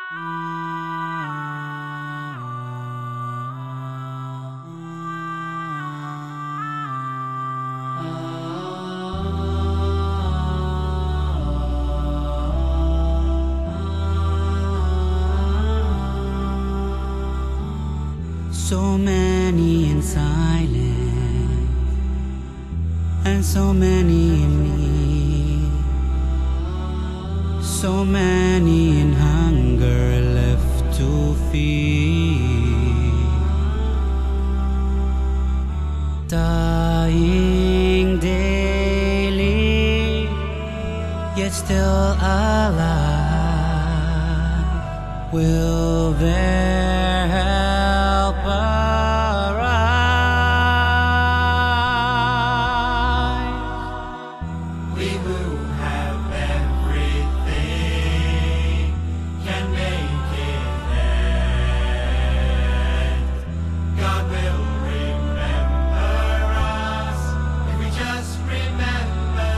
So many in silence, and so many in need, so many in hunger left to feed, dying daily, yet still alive. Will their help arise? We who have everything can make it end. God will remember us if we just remember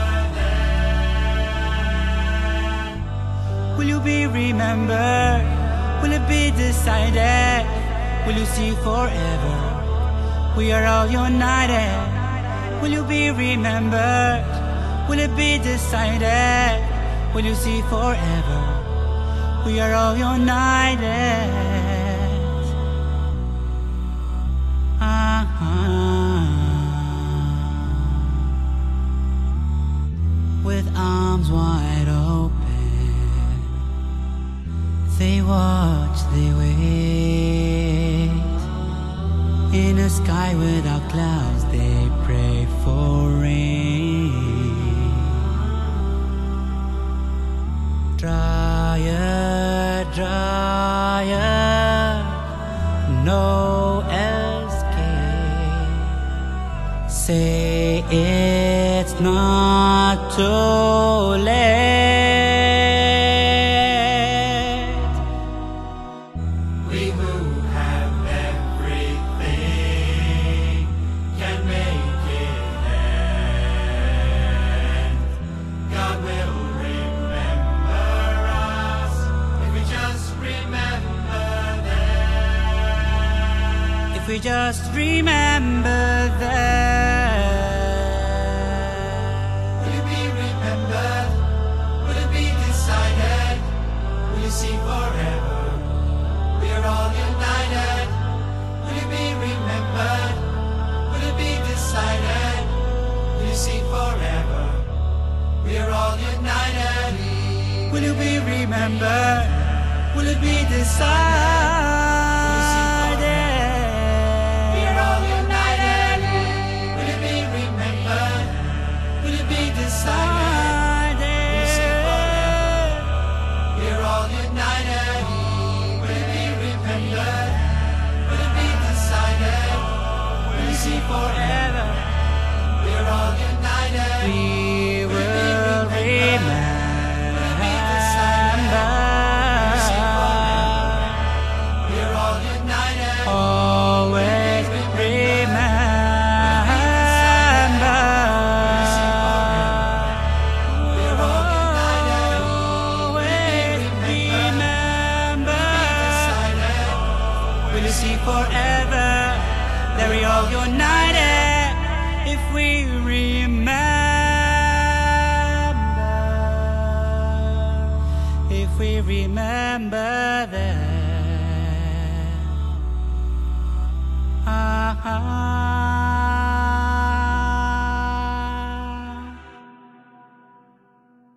them. Will you be remembered? Will it be decided? Will you see forever? We are all united. Will you be remembered? Will it be decided? Will you see forever? We are all united. With arms wide open, they watch, they wait. In a sky without clouds, they pray for rain. Drier, drier, no escape. Say it's not too late. We who have everything can make it end. God will remember us if we just remember them. If we just remember that. Will you be remembered? Will it be decided? Will you see forever? We are all united. Will you be remembered? Will it be decided? Will you see forever? We are all united. Will you be remembered? Will it be decided? We are all united. Will it be remembered? Will it be decided? Will you see forever? We are all united. Will it be remembered? Will it be decided? Will you see forever? We are all united. We will remember. We are all united. Always remember. We are all united. Always remember. Will you see forever that we all united if we remember? If we remember that.